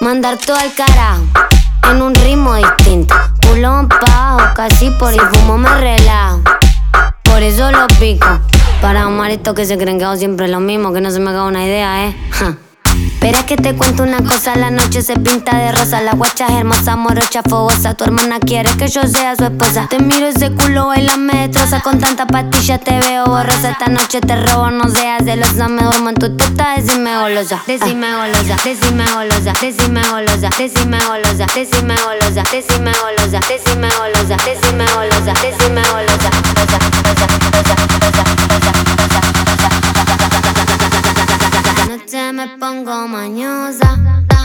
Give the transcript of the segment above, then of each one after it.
mandar todo al carajo en un ritmo distinto. Pulón bajo, casi por si fumo me relajo. Por eso lo pico. Para un marito que se creen que hago siempre lo mismo, que no se me haga una idea, Espera que te cuento una cosa, la noche se pinta de rosa. La guacha es hermosa, morocha, fogosa. Tu hermana quiere que yo sea su esposa. Te miro ese culo, baila, me destroza. Con tanta pastilla te veo borrosa. Esta noche te robo, no seas celosa. Me duermo en tu teta, decime golosa. Decime golosa, decime golosa. Decime golosa, decime golosa. Decime golosa, decime golosa. Decime golosa, decime golosa. Decime golosa. Anoche me pongo mañosa.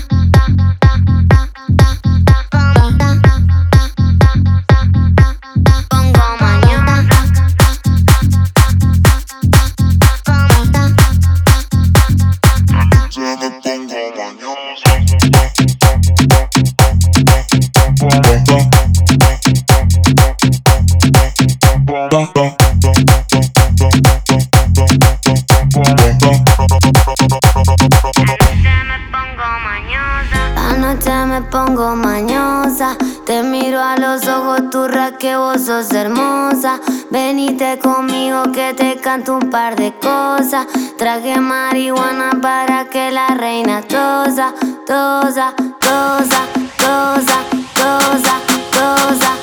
Pongo mañosa. Anoche me pongo mañosa. Te miro a los ojos, turra, que vos sos hermosa. Venite conmigo que te canto un par de cosas. Traje marihuana para que la reina tosa, tosa, tosa, tosa, tosa, tosa.